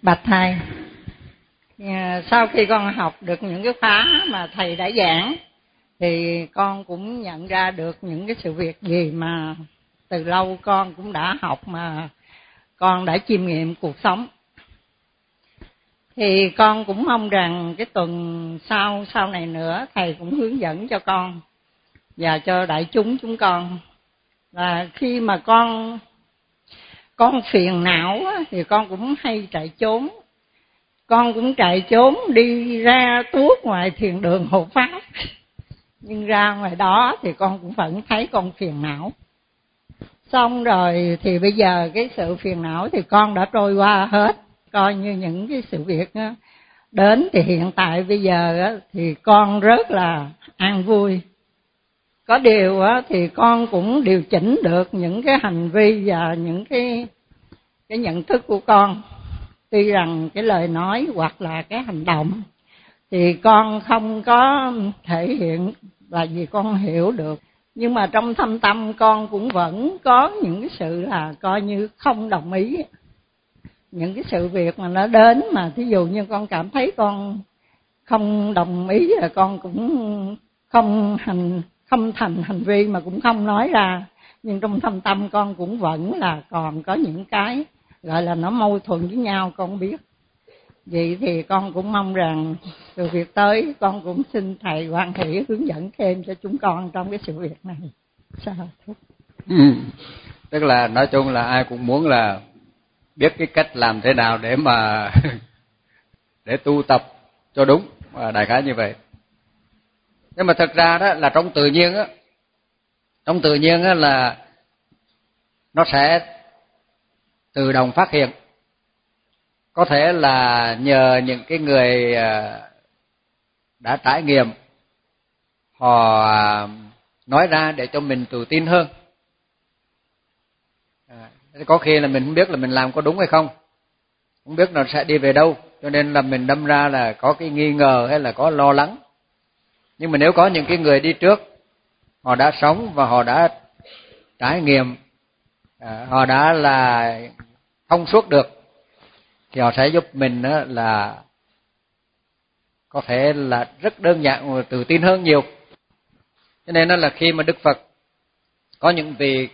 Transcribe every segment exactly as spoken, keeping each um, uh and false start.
Bạch thầy, sau khi con học được những cái khóa mà thầy đã giảng thì con cũng nhận ra được những cái sự việc gì mà từ lâu con cũng đã học mà con đã chiêm nghiệm cuộc sống. Thì con cũng mong rằng cái tuần sau sau này nữa thầy cũng hướng dẫn cho con và cho đại chúng chúng con là khi mà con con phiền não thì con cũng hay chạy trốn. Con cũng chạy trốn đi ra tuốt ngoài thiền đường hộ pháp. Nhưng ra ngoài đó thì con cũng vẫn thấy con phiền não. Xong rồi thì bây giờ cái sự phiền não thì con đã trôi qua hết. Coi như những cái sự việc đến thì hiện tại bây giờ thì con rất là an vui. Có điều thì con cũng điều chỉnh được những cái hành vi và những cái cái nhận thức của con. Tuy rằng cái lời nói hoặc là cái hành động thì con không có thể hiện là vì con hiểu được, nhưng mà trong thâm tâm con cũng vẫn có những cái sự là coi như không đồng ý. Những cái sự việc mà nó đến mà thí dụ như con cảm thấy con không đồng ý là con cũng không hành không thành hành vi mà cũng không nói ra, nhưng trong thâm tâm con cũng vẫn là còn có những cái gọi là nó mâu thuẫn với nhau, con biết. Vậy thì con cũng mong rằng từ việc tới con cũng xin thầy Quan Hỷ hướng dẫn thêm cho chúng con trong cái sự việc này. Sao? Ừ. Tức là nói chung là ai cũng muốn là biết cái cách làm thế nào để mà để tu tập cho đúng, đại khái như vậy. Nhưng mà thật ra đó là trong tự nhiên á, trong tự nhiên á là nó sẽ tự động phát hiện. Có thể là nhờ những cái người đã trải nghiệm, họ nói ra để cho mình tự tin hơn. Có khi là mình không biết là mình làm có đúng hay không, không biết nó sẽ đi về đâu, cho nên là mình đâm ra là có cái nghi ngờ hay là có lo lắng. Nhưng mà nếu có những cái người đi trước, họ đã sống và họ đã trải nghiệm, họ đã là thông suốt được, thì họ sẽ giúp mình là có thể là rất đơn giản và tự tin hơn nhiều. Cho nên là khi mà Đức Phật có những vị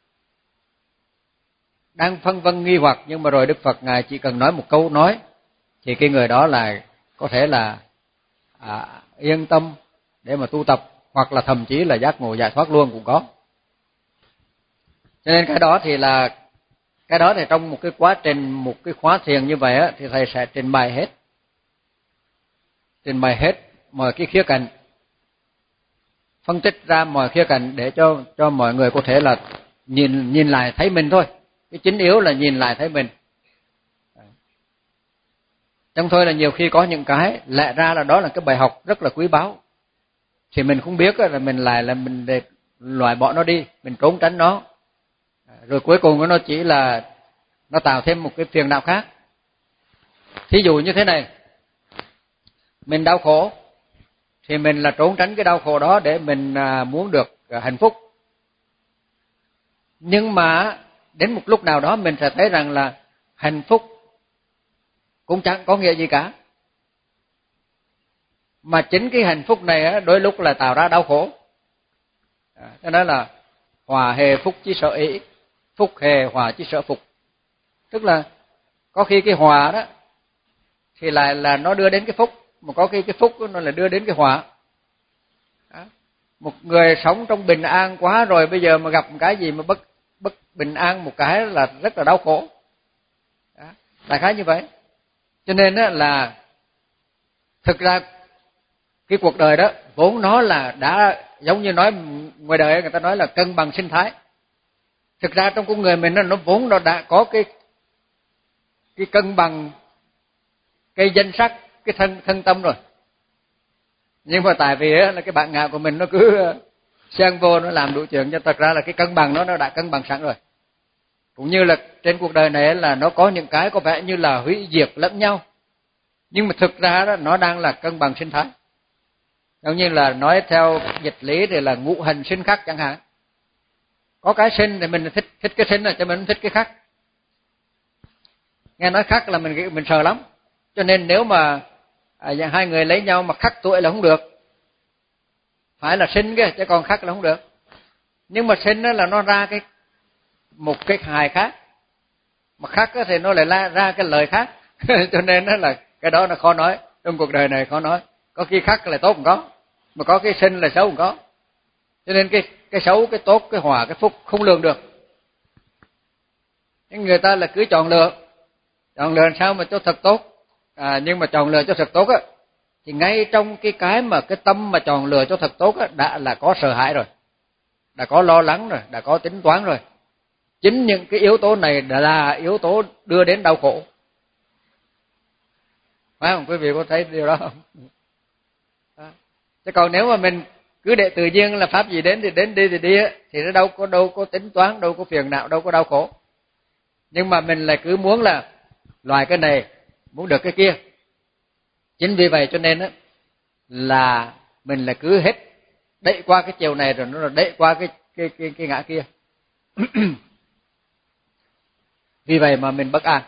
đang phân vân nghi hoặc, nhưng mà rồi Đức Phật Ngài chỉ cần nói một câu nói thì cái người đó là có thể là à, yên tâm để mà tu tập, hoặc là thậm chí là giác ngộ giải thoát luôn cũng có. Cho nên cái đó thì là cái đó thì trong một cái quá trình, một cái khóa thiền như vậy á, thì thầy sẽ trình bày hết, trình bày hết mọi cái khía cạnh, phân tích ra mọi khía cạnh để cho cho mọi người có thể là nhìn nhìn lại thấy mình thôi. Cái chính yếu là nhìn lại thấy mình. Trong thôi là nhiều khi có những cái lẽ ra là đó là cái bài học rất là quý báu, thì mình không biết là mình lại là mình để loại bỏ nó đi, mình trốn tránh nó, rồi cuối cùng nó chỉ là nó tạo thêm một cái phiền não khác. Thí dụ như thế này, mình đau khổ thì mình là trốn tránh cái đau khổ đó để mình muốn được hạnh phúc. Nhưng mà đến một lúc nào đó mình sẽ thấy rằng là hạnh phúc cũng chẳng có nghĩa gì cả, mà chính cái hạnh phúc này đôi lúc là tạo ra đau khổ. Cho nên là hòa hề phúc chí sở ý, phúc hề hòa chí sở phục. Tức là có khi cái hòa đó thì lại là nó đưa đến cái phúc, mà có khi cái phúc nó là đưa đến cái hòa. Một người sống trong bình an quá rồi, bây giờ mà gặp một cái gì mà bất bất bình an một cái là rất là đau khổ. Đại khái như vậy. Cho nên là thực ra cái cuộc đời đó vốn nó là đã giống như nói ngoài đời người ta nói là cân bằng sinh thái. Thực ra trong con người mình nó vốn nó đã có cái cái cân bằng cái danh sắc, cái thân thân tâm rồi. Nhưng mà tại vì là cái bản ngã của mình nó cứ xen vô, nó làm đủ chuyện, cho thật ra là cái cân bằng nó nó đã cân bằng sẵn rồi. Cũng như là trên cuộc đời này là nó có những cái có vẻ như là hủy diệt lẫn nhau, nhưng mà thực ra đó nó đang là cân bằng sinh thái. Giống như là nói theo dịch lý thì là ngũ hành sinh khắc chẳng hạn. Có cái sinh thì mình thích thích cái sinh rồi, cho mình không thích cái khác. nghe nói khắc là mình mình sợ lắm. Cho nên nếu mà à, hai người lấy nhau mà khắc tuổi là không được, phải là sinh kia, chứ còn khắc là không được. Nhưng mà sinh đó là nó ra cái một cái hài khác, mà khắc thì nó lại ra, ra cái lời khác. Cho nên đó là cái đó nó khó nói, trong cuộc đời này khó nói. Có khi khắc là tốt không có, mà có cái sinh là xấu không có. Cho nên cái cái xấu, cái tốt, cái hòa, cái phúc không lường được. Nhưng người ta là cứ chọn lựa, chọn lựa làm sao mà cho thật tốt. À, nhưng mà chọn lựa cho thật tốt á, thì ngay trong cái cái mà cái tâm mà chọn lựa cho thật tốt á, đã là có sợ hãi rồi, đã có lo lắng rồi, đã có tính toán rồi. Chính những cái yếu tố này đã là yếu tố đưa đến đau khổ. Phải không? Quý vị có thấy điều đó không? Đó. Chứ còn nếu mà mình cứ để tự nhiên là pháp gì đến thì đến, đi thì đi á, thì nó đâu có đâu có tính toán, đâu có phiền não, đâu có đau khổ. Nhưng mà mình lại cứ muốn là loài cái này, muốn được cái kia. Chính vì vậy cho nên á là mình là cứ hết đẩy qua cái chiều này rồi nó là đẩy qua cái cái cái cái ngã kia. Vì vậy mà mình bất an.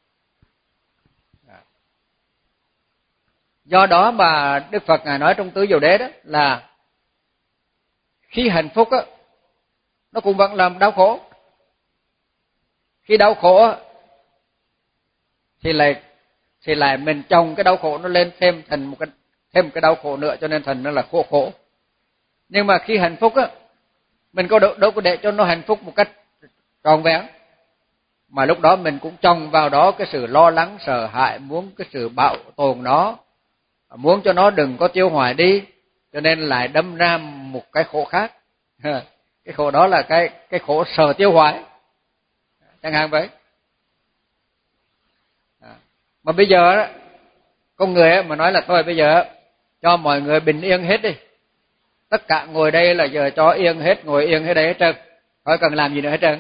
Do đó mà Đức Phật ngài nói trong Tứ Diệu Đế đó là khi hạnh phúc á nó cũng vẫn làm đau khổ. Khi đau khổ á thì lại thì lại mình chồng cái đau khổ nó lên thêm thành một cái thêm một cái đau khổ nữa, cho nên thành nó là khổ khổ. Nhưng mà khi hạnh phúc á, mình có đâu, đâu có để cho nó hạnh phúc một cách trọn vẹn, mà lúc đó mình cũng chồng vào đó cái sự lo lắng, sợ hãi, muốn cái sự bảo tồn nó, muốn cho nó đừng có tiêu hoại đi, cho nên lại đâm ra một cái khổ khác. Cái khổ đó là cái cái khổ sợ tiêu hoại, chẳng hạn vậy. Mà bây giờ đó, con người mà nói là thôi bây giờ cho mọi người bình yên hết đi, tất cả ngồi đây là giờ cho yên hết, ngồi yên hết đây hết trơn, khỏi cần làm gì nữa hết trơn,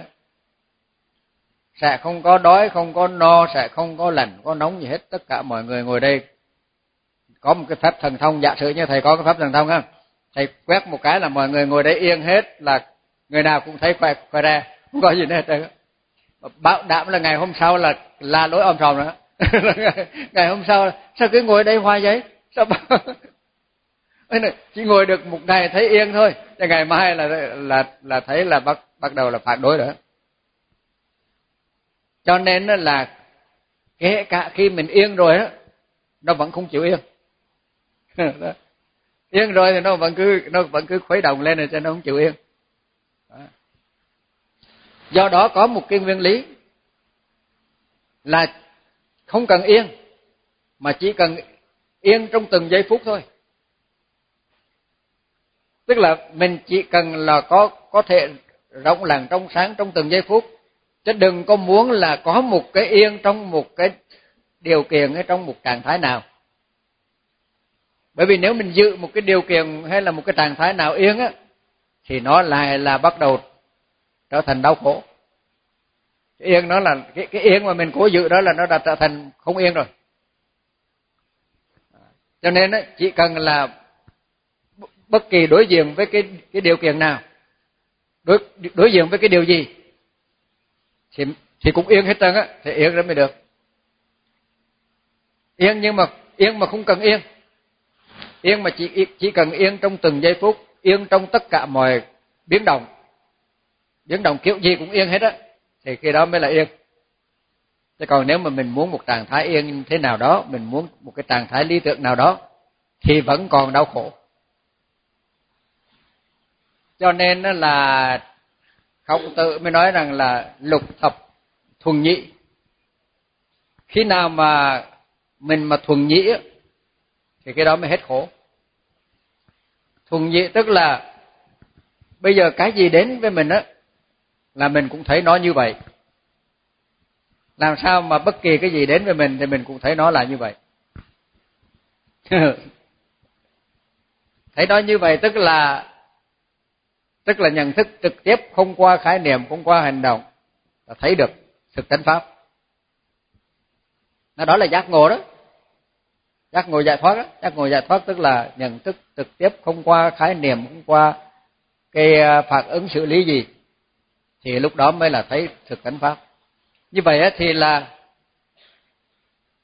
sẽ không có đói, không có no, sẽ không có lạnh, có nóng gì hết, tất cả mọi người ngồi đây. Có một cái phép thần thông, giả sử như thầy có cái phép thần thông á, thầy quét một cái là mọi người ngồi đây yên hết, là người nào cũng thấy khỏe khỏe ra, không có gì nữa hết trơn. Bảo đảm là ngày hôm sau là la lối om sòm nữa. Ngày hôm sau sao cứ ngồi đây hoài vậy? Sao chỉ ngồi được một ngày thấy yên thôi, thì ngày mai là là là thấy là bắt bắt đầu là phản đối nữa. Cho nên là kể cả khi mình yên rồi á, nó vẫn không chịu yên. Yên rồi thì nó vẫn cứ nó vẫn cứ khuấy động lên rồi, cho nó không chịu yên. Đó. Do đó có một cái nguyên lý là không cần yên, mà chỉ cần yên trong từng giây phút thôi. Tức là mình chỉ cần là có có thể rộng lặng trong sáng trong từng giây phút, chứ đừng có muốn là có một cái yên trong một cái điều kiện hay trong một trạng thái nào. Bởi vì nếu mình giữ một cái điều kiện hay là một cái trạng thái nào yên á, thì nó lại là bắt đầu trở thành đau khổ. Cái yên nó là cái cái yên mà mình cố giữ đó là nó đã trở thành không yên rồi. Cho nên á, chỉ cần là bất kỳ đối diện với cái cái điều kiện nào, đối đối diện với cái điều gì thì thì cũng yên hết trơn á, thì yên rồi mới được. Yên nhưng mà yên mà không cần yên. Yên mà chỉ chỉ cần yên trong từng giây phút, yên trong tất cả mọi biến động. Biến động kiểu gì cũng yên hết á, thì khi đó mới là yên. Chứ còn nếu mà mình muốn một trạng thái yên thế nào đó, mình muốn một cái trạng thái lý tưởng nào đó, thì vẫn còn đau khổ. Cho nên là Khổng Tử mới nói rằng là lục thập thuần nhị. Khi nào mà mình mà thuần nhị thì cái đó mới hết khổ. Thuần nhị tức là bây giờ cái gì đến với mình á là mình cũng thấy nó như vậy. Làm sao mà bất kỳ cái gì đến với mình thì mình cũng thấy nó là như vậy. Thấy nó như vậy tức là tức là nhận thức trực tiếp, không qua khái niệm, không qua hành động, là thấy được thực tánh pháp. Nó đó là giác ngộ đó. Giác ngộ giải thoát đó. Giác ngộ giải thoát tức là nhận thức trực tiếp, không qua khái niệm, không qua cái phản ứng xử lý gì, thì lúc đó mới là thấy thực tánh pháp. Như vậy thì là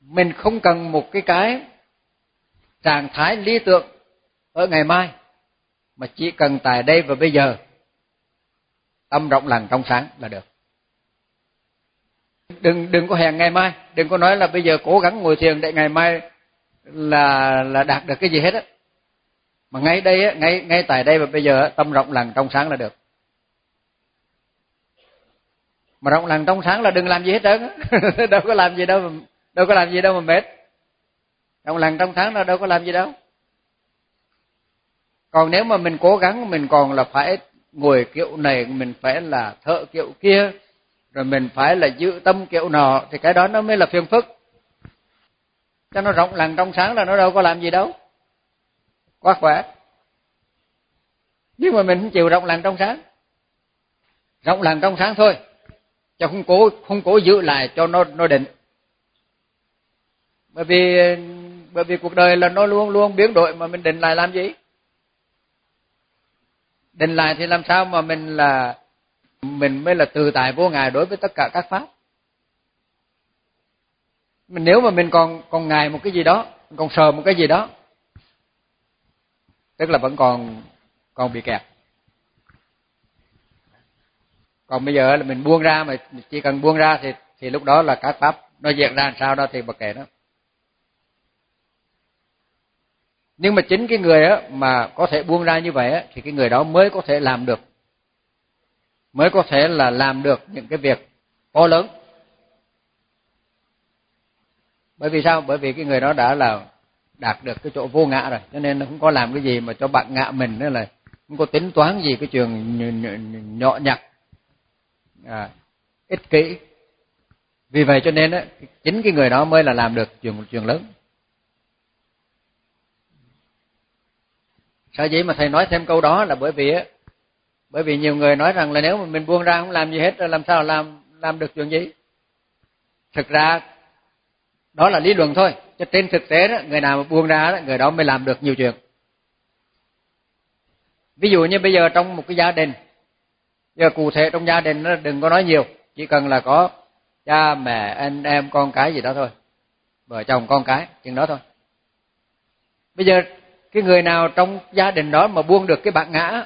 mình không cần một cái cái trạng thái lý tưởng ở ngày mai, mà chỉ cần tại đây và bây giờ, tâm rộng lặng trong sáng là được. Đừng đừng có hẹn ngày mai, đừng có nói là bây giờ cố gắng ngồi thiền để ngày mai là là đạt được cái gì hết á. Mà ngay đây á, ngay ngay tại đây và bây giờ tâm rộng lặng trong sáng là được. Mà rộng lặng trong sáng là đừng làm gì hết trơn á. đâu có làm gì đâu mà đâu có làm gì đâu mà mệt. Rộng lặng trong sáng là đâu có làm gì đâu. Còn nếu mà mình cố gắng, mình còn là phải ngồi kiểu này, mình phải là thở kiểu kia, rồi mình phải là giữ tâm kiểu nọ, thì cái đó nó mới là phiền phức. Cho nó rộng lặng trong sáng là nó đâu có làm gì đâu. Quá khỏe. Nhưng mà mình không chịu rộng lặng trong sáng. Rộng lặng trong sáng thôi, chứ không cố không cố giữ lại cho nó nó định. Bởi vì bởi vì cuộc đời là nó luôn luôn biến đổi, mà mình định lại làm gì? Định lại thì làm sao mà mình là mình mới là tự tại vô ngại đối với tất cả các pháp. Mình nếu mà mình còn còn ngại một cái gì đó, còn sợ một cái gì đó, tức là vẫn còn còn bị kẹt. Còn bây giờ là mình buông ra, mà chỉ cần buông ra thì thì lúc đó là các pháp nó diễn ra làm sao đó thì mặc kệ nó. Nhưng mà chính cái người á mà có thể buông ra như vậy á, thì cái người đó mới có thể làm được, mới có thể là làm được những cái việc to lớn. Bởi vì sao? Bởi vì cái người đó đã là đạt được cái chỗ vô ngã rồi, cho nên nó không có làm cái gì mà cho bạn ngã mình, nữa là không có tính toán gì cái chuyện nhỏ nhặt, à, ích kỷ. Vì vậy cho nên á, chính cái người đó mới là làm được chuyện chuyện lớn. Sao vậy mà thầy nói thêm câu đó là bởi vì á, bởi vì nhiều người nói rằng là nếu mà mình buông ra không làm gì hết, làm sao làm làm được chuyện gì? Thực ra đó là lý luận thôi, chứ trên thực tế đó, người nào mà buông ra đó, người đó mới làm được nhiều chuyện. Ví dụ như bây giờ trong một cái gia đình, giờ cụ thể trong gia đình nó đừng có nói nhiều, chỉ cần là có cha mẹ anh em con cái gì đó thôi, vợ chồng con cái chừng đó thôi. Bây giờ cái người nào trong gia đình đó mà buông được cái bản ngã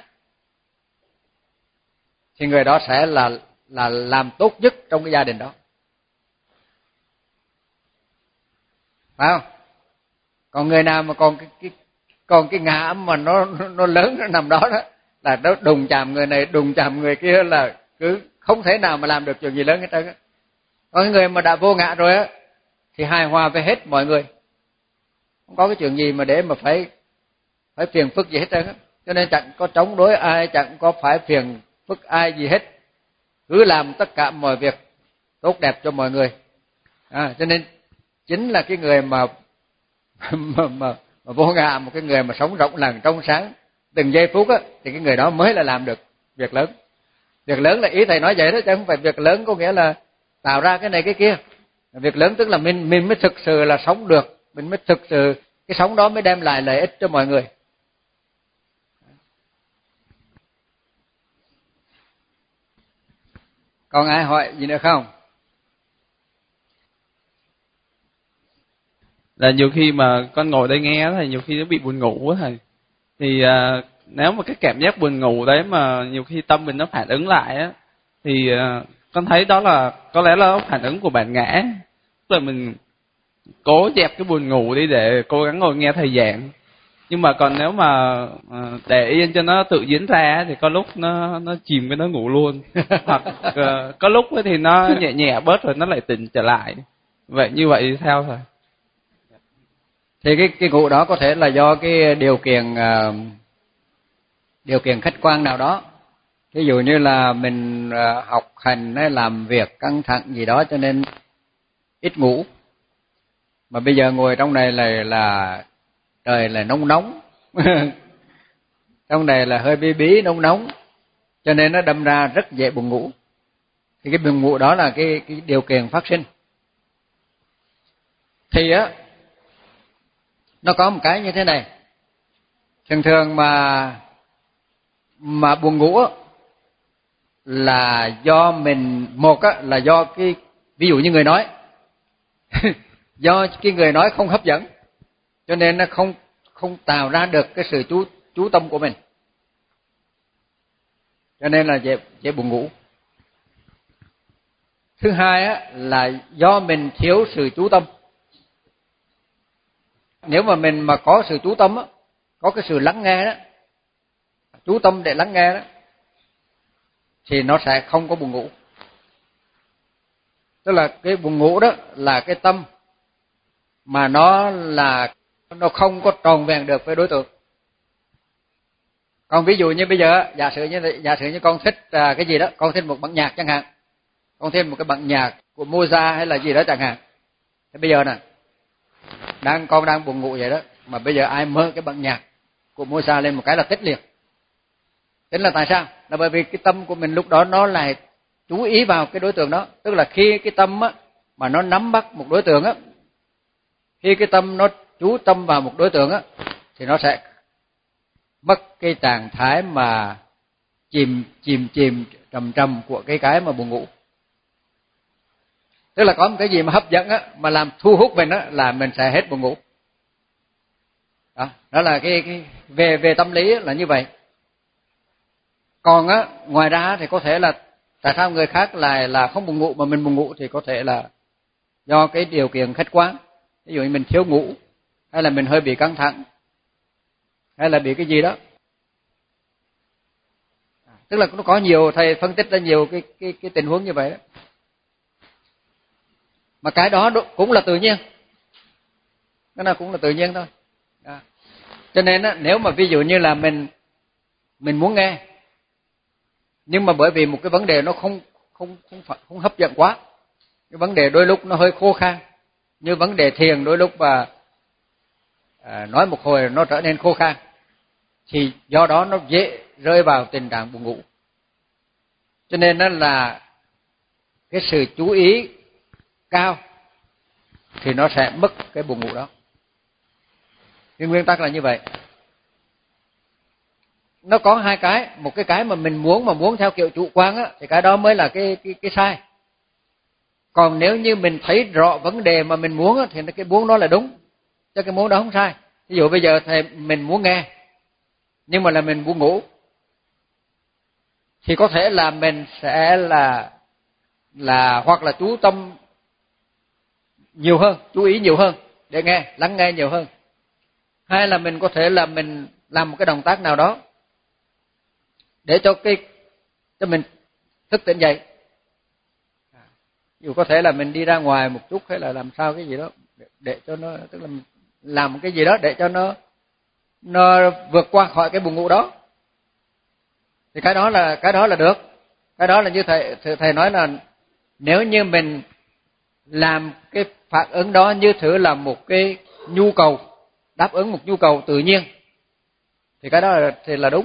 thì người đó sẽ là là làm tốt nhất trong cái gia đình đó, phải không? Còn người nào mà còn cái, cái còn cái ngã mà nó nó lớn, nó nằm đó đó, là nó đụng chạm người này đụng chạm người kia, là cứ không thể nào mà làm được chuyện gì lớn hết trơn á. Còn cái người mà đã vô ngã rồi á thì hài hòa với hết mọi người, không có cái chuyện gì mà để mà phải phải phiền phức gì hết trơn á. Cho nên chẳng có chống đối ai, chẳng có phải phiền phức ai gì hết, cứ làm tất cả mọi việc tốt đẹp cho mọi người. À, cho nên chính là cái người mà mà, mà, mà vô ngã, một cái người mà sống rộng lặng trong sáng từng giây phút á, thì cái người đó mới là làm được việc lớn. Việc lớn là ý thầy nói vậy đó, chứ không phải việc lớn có nghĩa là tạo ra cái này cái kia. Việc lớn tức là mình mình mới thực sự là sống được, mình mới thực sự cái sống đó mới đem lại lợi ích cho mọi người. Còn ai hỏi gì nữa không? Là nhiều khi mà con ngồi đây nghe thì nhiều khi nó bị buồn ngủ á thầy. Thì à, nếu mà cái cảm giác buồn ngủ đấy mà nhiều khi tâm mình nó phản ứng lại á, thì à, con thấy đó là có lẽ là phản ứng của bản ngã. Tức là mình cố dẹp cái buồn ngủ đi để cố gắng ngồi nghe thầy giảng. Nhưng mà còn nếu mà à, để yên cho nó tự diễn ra thì có lúc nó nó chìm cái nó ngủ luôn. Hoặc à, có lúc thì nó nhẹ nhẹ bớt rồi nó lại tỉnh trở lại. Vậy như vậy thì sao thầy? Thì cái cái ngủ đó có thể là do cái điều kiện uh, điều kiện khách quan nào đó. Ví dụ như là mình uh, học hành hay làm việc căng thẳng gì đó cho nên ít ngủ. Mà bây giờ ngồi trong này là là trời là nóng nóng. Trong này là hơi bí bí nóng nóng, cho nên nó đâm ra rất dễ buồn ngủ. Thì cái buồn ngủ đó là cái cái điều kiện phát sinh. Thì á nó có một cái như thế này. Thường thường mà mà buồn ngủ là do mình, một á là do cái ví dụ như người nói do cái người nói không hấp dẫn, cho nên nó không không tạo ra được cái sự chú chú tâm của mình, cho nên là dễ dễ buồn ngủ. Thứ hai á, là do mình thiếu sự chú tâm. Nếu mà mình mà có sự chú tâm á, có cái sự lắng nghe đó, chú tâm để lắng nghe đó, thì nó sẽ không có buồn ngủ. Tức là cái buồn ngủ đó là cái tâm mà nó là nó không có tròn vẹn được với đối tượng. Còn ví dụ như bây giờ giả sử như giả sử như con thích à, cái gì đó, con thích một bản nhạc chẳng hạn, con thích một cái bản nhạc của Mozart hay là gì đó chẳng hạn. Thế bây giờ nè, đang con đang buồn ngủ vậy đó, mà bây giờ ai mơ cái bản nhạc của Mozart lên một cái là thích liền. Tính là tại sao? Là bởi vì cái tâm của mình lúc đó nó lại chú ý vào cái đối tượng đó. Tức là khi cái tâm á, mà nó nắm bắt một đối tượng á, khi cái tâm nó chú tâm vào một đối tượng á, thì nó sẽ mất cái trạng thái mà chìm chìm chìm trầm trầm của cái cái mà buồn ngủ. Tức là có một cái gì mà hấp dẫn á, mà làm thu hút mình á, là mình sẽ hết buồn ngủ. Đó, đó là cái, cái về về tâm lý là như vậy. Còn á, ngoài ra thì có thể là tại sao người khác lại là không buồn ngủ mà mình buồn ngủ, thì có thể là do cái điều kiện khách quan. Ví dụ như mình thiếu ngủ, hay là mình hơi bị căng thẳng, hay là bị cái gì đó. Tức là nó có nhiều, thầy phân tích ra nhiều cái cái cái tình huống như vậy đó. Mà cái đó cũng là tự nhiên, cái nào cũng là tự nhiên thôi. Đó. Cho nên á, nếu mà ví dụ như là mình mình muốn nghe, nhưng mà bởi vì một cái vấn đề nó không không không phải không hấp dẫn quá, cái vấn đề đôi lúc nó hơi khô khan, như vấn đề thiền đôi lúc mà à, nói một hồi nó trở nên khô khan, thì do đó nó dễ rơi vào tình trạng buồn ngủ. Cho nên đó là cái sự chú ý cao thì nó sẽ mất cái buồn ngủ đó. Cái nguyên tắc là như vậy. Nó có hai cái, một cái cái mà mình muốn mà muốn theo kiểu chủ quan á, thì cái đó mới là cái cái cái sai. Còn nếu như mình thấy rõ vấn đề mà mình muốn á, thì cái muốn đó là đúng, chứ cái muốn đó không sai. Ví dụ bây giờ thầy mình muốn nghe, nhưng mà là mình buồn ngủ, thì có thể là mình sẽ là là hoặc là chú tâm nhiều hơn, chú ý nhiều hơn để nghe, lắng nghe nhiều hơn. Hay là mình có thể là mình làm một cái động tác nào đó để cho cái cho mình thức tỉnh dậy. Dù có thể là mình đi ra ngoài một chút, hay là làm sao cái gì đó để, để cho nó, tức là làm cái gì đó để cho nó nó vượt qua khỏi cái buồn ngủ đó. Thì cái đó là cái đó là được. Cái đó là như thầy thầy nói là nếu như mình làm cái phản ứng đó như thử là một cái nhu cầu, đáp ứng một nhu cầu tự nhiên, thì cái đó là, thì là đúng.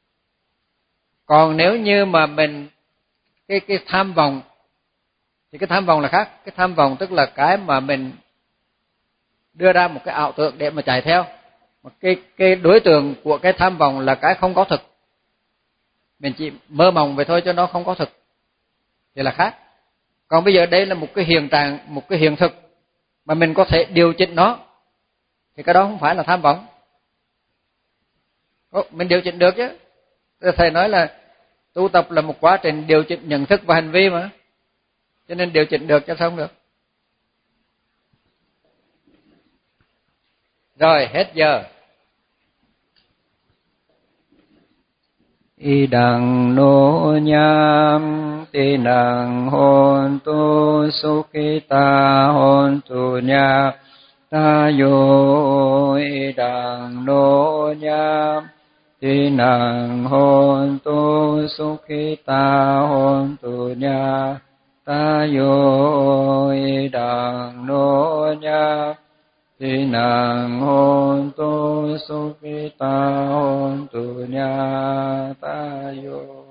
Còn nếu như mà mình cái cái tham vọng, thì cái tham vọng là khác. Cái tham vọng tức là cái mà mình đưa ra một cái ảo tưởng để mà chạy theo. Mà cái cái đối tượng của cái tham vọng là cái không có thực, mình chỉ mơ mộng vậy thôi, cho nó không có thực, thì là khác. Còn bây giờ đây là một cái hiện trạng, một cái hiện thực mà mình có thể điều chỉnh nó, thì cái đó không phải là tham vọng. Ồ, mình điều chỉnh được chứ. Thầy nói là tu tập là một quá trình điều chỉnh nhận thức và hành vi mà, cho nên điều chỉnh được cho xong được. Rồi, hết giờ. Idang no nyam tinang hontu sukhita hontu nya tayo. Idang no nyam tinang hontu sukhita hontu nya tayo. Idang no nyam tinang hontu sukhita hontu nya tayo.